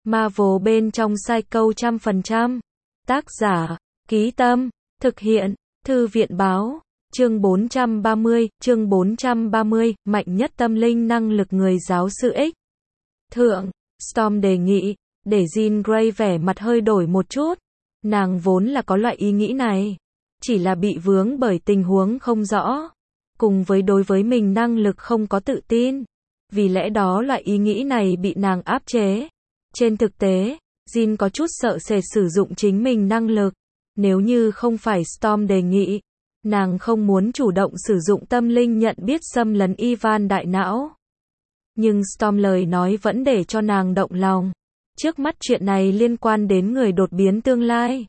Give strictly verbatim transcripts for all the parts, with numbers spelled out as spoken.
Marvel bên trong Psycho trăm phần trăm. Tác giả, Ký Tâm, thực hiện, Thư viện báo. Chương bốn trăm ba mươi, chương bốn trăm ba mươi, mạnh nhất tâm linh năng lực người giáo sư X. Thượng, Storm đề nghị, để Jean Grey vẻ mặt hơi đổi một chút. Nàng vốn là có loại ý nghĩ này, chỉ là bị vướng bởi tình huống không rõ, cùng với đối với mình năng lực không có tự tin. Vì lẽ đó loại ý nghĩ này bị nàng áp chế. Trên thực tế, Jean có chút sợ sệt sử dụng chính mình năng lực. Nếu như không phải Storm đề nghị, nàng không muốn chủ động sử dụng tâm linh nhận biết xâm lấn Ivan đại não. Nhưng Storm lời nói vẫn để cho nàng động lòng. Trước mắt chuyện này liên quan đến người đột biến tương lai.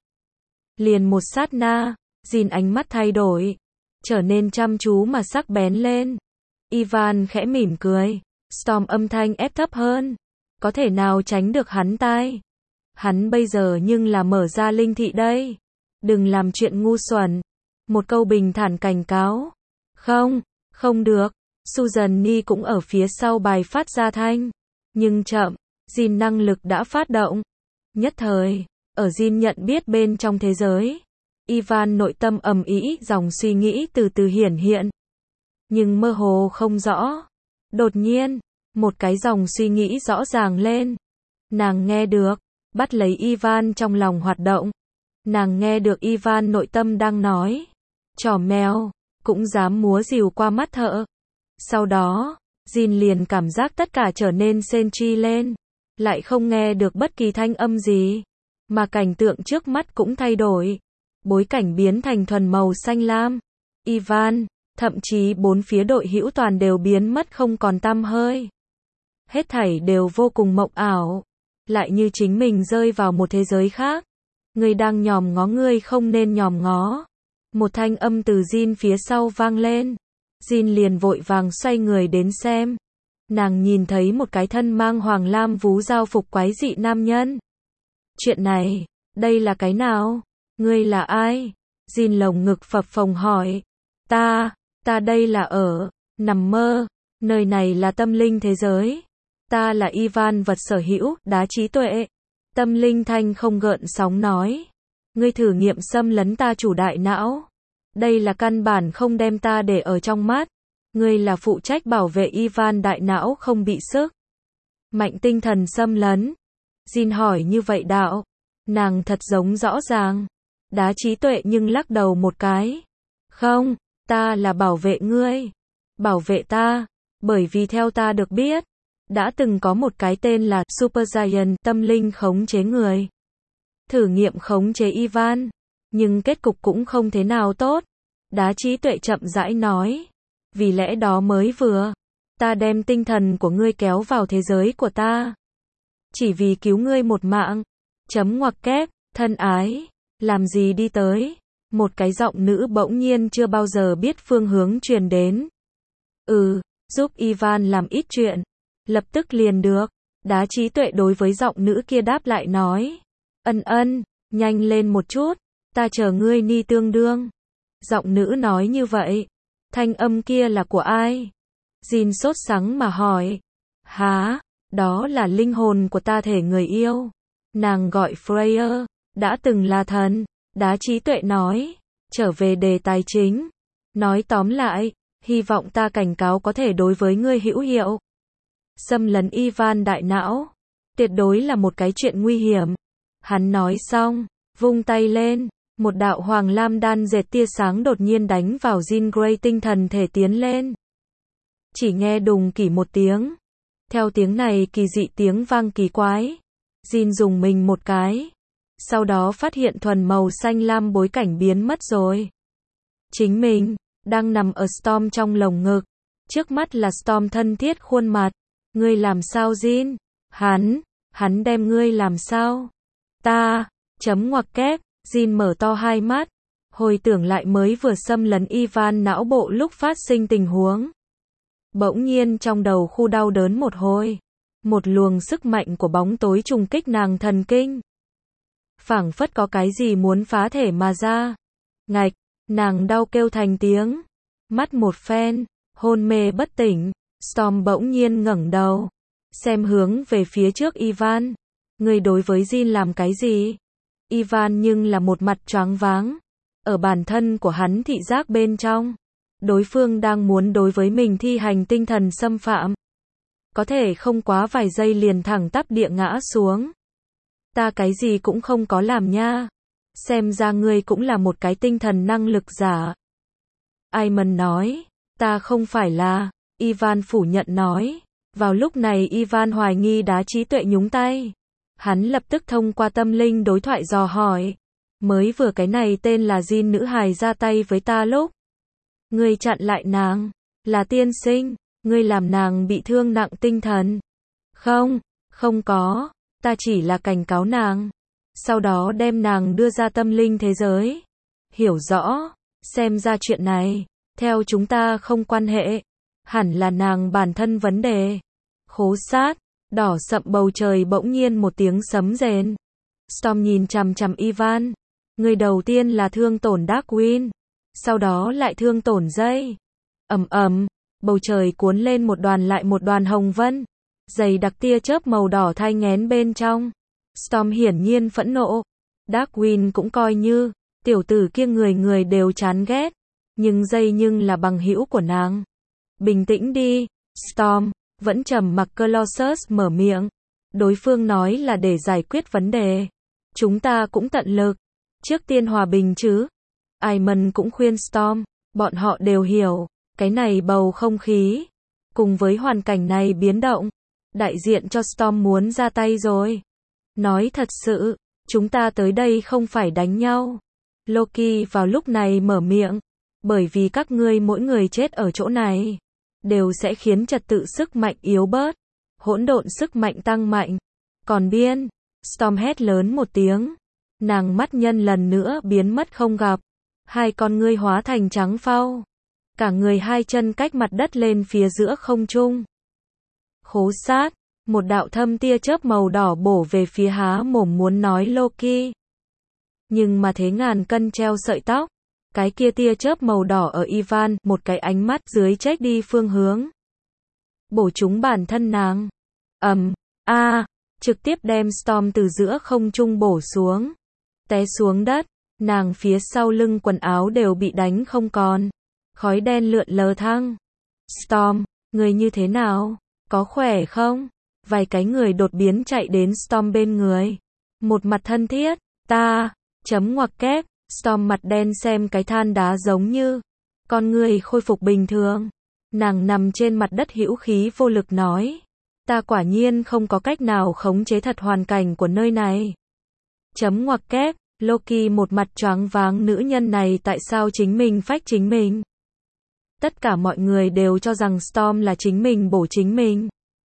Liền một sát na, Jean ánh mắt thay đổi, trở nên chăm chú mà sắc bén lên. Ivan khẽ mỉm cười. Storm âm thanh ép thấp hơn. Có thể nào tránh được hắn tai? Hắn bây giờ nhưng là mở ra linh thị đây. Đừng làm chuyện ngu xuẩn. Một câu bình thản cảnh cáo. Không, không được. Susan Ni cũng ở phía sau bài phát ra thanh. Nhưng chậm, Jean năng lực đã phát động. Nhất thời, ở Jean nhận biết bên trong thế giới, Ivan nội tâm ầm ĩ, dòng suy nghĩ từ từ hiển hiện. Nhưng mơ hồ không rõ. Đột nhiên, một cái dòng suy nghĩ rõ ràng lên. Nàng nghe được, bắt lấy Ivan trong lòng hoạt động. Nàng nghe được Ivan nội tâm đang nói. Trò mèo, cũng dám múa rìu qua mắt thợ. Sau đó, Jean liền cảm giác tất cả trở nên sentry lên. Lại không nghe được bất kỳ thanh âm gì. Mà cảnh tượng trước mắt cũng thay đổi. Bối cảnh biến thành thuần màu xanh lam. Ivan, thậm chí bốn phía đội hữu toàn đều biến mất không còn tăm hơi. Hết thảy đều vô cùng mộng ảo. Lại như chính mình rơi vào một thế giới khác. Người đang nhòm ngó ngươi không nên nhòm ngó. Một thanh âm từ Jean phía sau vang lên. Jean liền vội vàng xoay người đến xem. Nàng nhìn thấy một cái thân mang hoàng lam vú giao phục quái dị nam nhân. Chuyện này, đây là cái nào? Ngươi là ai? Jean lồng ngực phập phồng hỏi. Ta, ta đây là ở, nằm mơ, nơi này là tâm linh thế giới. Ta là Ivan vật sở hữu, đá trí tuệ. Tâm linh thanh không gợn sóng nói. Ngươi thử nghiệm xâm lấn ta chủ đại não. Đây là căn bản không đem ta để ở trong mắt. Ngươi là phụ trách bảo vệ Ivan đại não không bị sức. Mạnh tinh thần xâm lấn. Jean hỏi như vậy đạo. Nàng thật giống rõ ràng. Đá trí tuệ nhưng lắc đầu một cái. Không, ta là bảo vệ ngươi. Bảo vệ ta. Bởi vì theo ta được biết, đã từng có một cái tên là Supergiant tâm linh khống chế người. Thử nghiệm khống chế Ivan. Nhưng kết cục cũng không thế nào tốt. Đá trí tuệ chậm rãi nói. Vì lẽ đó mới vừa, ta đem tinh thần của ngươi kéo vào thế giới của ta. Chỉ vì cứu ngươi một mạng. Chấm ngoặc kép, thân ái, làm gì đi tới. Một cái giọng nữ bỗng nhiên chưa bao giờ biết phương hướng truyền đến. Ừ, giúp Ivan làm ít chuyện. Lập tức liền được. Đá trí tuệ đối với giọng nữ kia đáp lại nói. Ân ân, nhanh lên một chút. Ta chờ ngươi ni tương đương. Giọng nữ nói như vậy. Thanh âm kia là của ai? Jean sốt sắng mà hỏi. Hả? Đó là linh hồn của ta thể người yêu. Nàng gọi Freya, đã từng là thần. Đá trí tuệ nói. Trở về đề tài chính. Nói tóm lại, hy vọng ta cảnh cáo có thể đối với ngươi hữu hiệu. Xâm lấn Ivan đại não. Tuyệt đối là một cái chuyện nguy hiểm. Hắn nói xong, vung tay lên. Một đạo hoàng lam đan dệt tia sáng đột nhiên đánh vào Jean Grey tinh thần thể tiến lên. Chỉ nghe đùng kỷ một tiếng. Theo tiếng này kỳ dị tiếng vang kỳ quái. Jean dùng mình một cái. Sau đó phát hiện thuần màu xanh lam bối cảnh biến mất rồi. Chính mình, đang nằm ở Storm trong lồng ngực. Trước mắt là Storm thân thiết khuôn mặt. Ngươi làm sao Jean? Hắn, hắn đem ngươi làm sao? Ta, chấm ngoặc kép. Jean mở to hai mắt, hồi tưởng lại mới vừa xâm lấn Ivan não bộ lúc phát sinh tình huống. Bỗng nhiên trong đầu khu đau đớn một hồi. Một luồng sức mạnh của bóng tối trùng kích nàng thần kinh. Phảng phất có cái gì muốn phá thể mà ra. Ngạch, nàng đau kêu thành tiếng. Mắt một phen, hôn mê bất tỉnh. Storm bỗng nhiên ngẩng đầu. Xem hướng về phía trước Ivan. Ngươi đối với Jin làm cái gì? Ivan nhưng là một mặt choáng váng. Ở bản thân của hắn thị giác bên trong, đối phương đang muốn đối với mình thi hành tinh thần xâm phạm. Có thể không quá vài giây liền thẳng tắp địa ngã xuống. Ta cái gì cũng không có làm nha. Xem ra ngươi cũng là một cái tinh thần năng lực giả. Ayman nói, ta không phải là. Ivan phủ nhận nói. Vào lúc này Ivan hoài nghi đá trí tuệ nhúng tay. Hắn lập tức thông qua tâm linh đối thoại dò hỏi. Mới vừa cái này tên là Jin nữ hài ra tay với ta lúc. Ngươi chặn lại nàng. Là tiên sinh. Ngươi làm nàng bị thương nặng tinh thần. Không, không có. Ta chỉ là cảnh cáo nàng. Sau đó đem nàng đưa ra tâm linh thế giới. Hiểu rõ. Xem ra chuyện này, theo chúng ta không quan hệ. Hẳn là nàng bản thân vấn đề. Khố sát. Đỏ sậm bầu trời bỗng nhiên một tiếng sấm rền. Storm nhìn chằm chằm Ivan. Người đầu tiên là thương tổn Darkwing. Sau đó lại thương tổn dây. Ầm ầm. Bầu trời cuốn lên một đoàn lại một đoàn hồng vân. Dày đặc tia chớp màu đỏ thai nghén bên trong. Storm hiển nhiên phẫn nộ. Darkwing cũng coi như, tiểu tử kia người người đều chán ghét. Nhưng dây nhưng là bằng hữu của nàng. Bình tĩnh đi, Storm. Vẫn trầm mặc Colossus mở miệng. Đối phương nói là để giải quyết vấn đề. Chúng ta cũng tận lực. Trước tiên hòa bình chứ. Ayman cũng khuyên Storm. Bọn họ đều hiểu. Cái này bầu không khí. Cùng với hoàn cảnh này biến động. Đại diện cho Storm muốn ra tay rồi. Nói thật sự. Chúng ta tới đây không phải đánh nhau. Loki vào lúc này mở miệng. Bởi vì các ngươi mỗi người chết ở chỗ này. Đều sẽ khiến trật tự sức mạnh yếu bớt. Hỗn độn sức mạnh tăng mạnh. Còn biên. Storm hét lớn một tiếng. Nàng mắt nhân lần nữa biến mất không gặp. Hai con ngươi hóa thành trắng phau. Cả người hai chân cách mặt đất lên phía giữa không trung. Khố sát. Một đạo thâm tia chớp màu đỏ bổ về phía há mồm muốn nói Loki. Nhưng mà thế ngàn cân treo sợi tóc. Cái kia tia chớp màu đỏ ở Ivan, một cái ánh mắt dưới chết đi phương hướng. Bổ trúng bản thân nàng. Ầm, um, a, à, trực tiếp đem Storm từ giữa không trung bổ xuống. Té xuống đất, nàng phía sau lưng quần áo đều bị đánh không còn. Khói đen lượn lờ thăng. Storm, người như thế nào? Có khỏe không? Vài cái người đột biến chạy đến Storm bên người. Một mặt thân thiết, ta, chấm ngoặc kép. Storm mặt đen xem cái than đá giống như. Con người khôi phục bình thường. Nàng nằm trên mặt đất hữu khí vô lực nói. Ta quả nhiên không có cách nào khống chế thật hoàn cảnh của nơi này. Chấm ngoặc kép, Loki một mặt choáng váng nữ nhân này tại sao chính mình phách chính mình. Tất cả mọi người đều cho rằng Storm là chính mình bổ chính mình.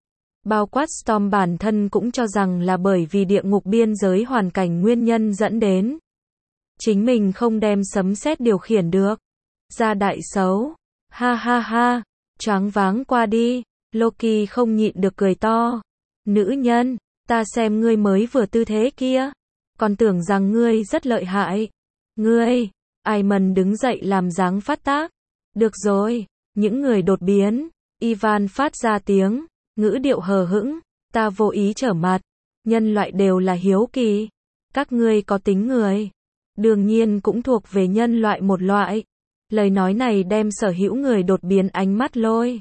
Bao quát Storm bản thân cũng cho rằng là bởi vì địa ngục biên giới hoàn cảnh nguyên nhân dẫn đến. Chính mình không đem sấm sét điều khiển được. Ra đại xấu. Ha ha ha. Choáng váng qua đi. Loki không nhịn được cười to. Nữ nhân, ta xem ngươi mới vừa tư thế kia. Còn tưởng rằng ngươi rất lợi hại. Ngươi. Ayman đứng dậy làm dáng phát tác. Được rồi. Những người đột biến. Ivan phát ra tiếng. Ngữ điệu hờ hững. Ta vô ý trở mặt. Nhân loại đều là hiếu kỳ. Các ngươi có tính người. Đương nhiên cũng thuộc về nhân loại một loại. Lời nói này đem sở hữu người đột biến ánh mắt lôi.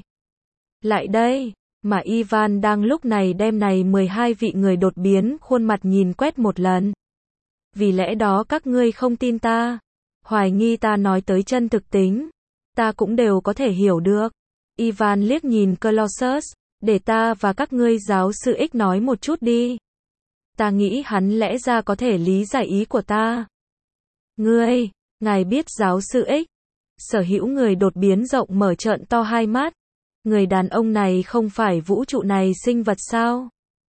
Lại đây, mà Ivan đang lúc này đem này mười hai vị người đột biến khuôn mặt nhìn quét một lần. Vì lẽ đó các ngươi không tin ta. Hoài nghi ta nói tới chân thực tính. Ta cũng đều có thể hiểu được. Ivan liếc nhìn Colossus. Để ta và các ngươi giáo sư X nói một chút đi. Ta nghĩ hắn lẽ ra có thể lý giải ý của ta. Ngươi, ngài biết giáo sư X. Sở hữu người đột biến rộng mở trợn to hai mắt. Người đàn ông này không phải vũ trụ này sinh vật sao?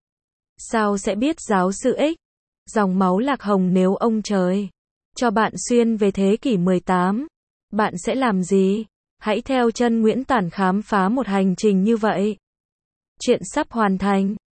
Sao sẽ biết giáo sư X? Dòng máu lạc hồng nếu ông trời cho bạn xuyên về thế kỷ mười tám, bạn sẽ làm gì? Hãy theo chân Nguyễn Tản khám phá một hành trình như vậy. Chuyện sắp hoàn thành.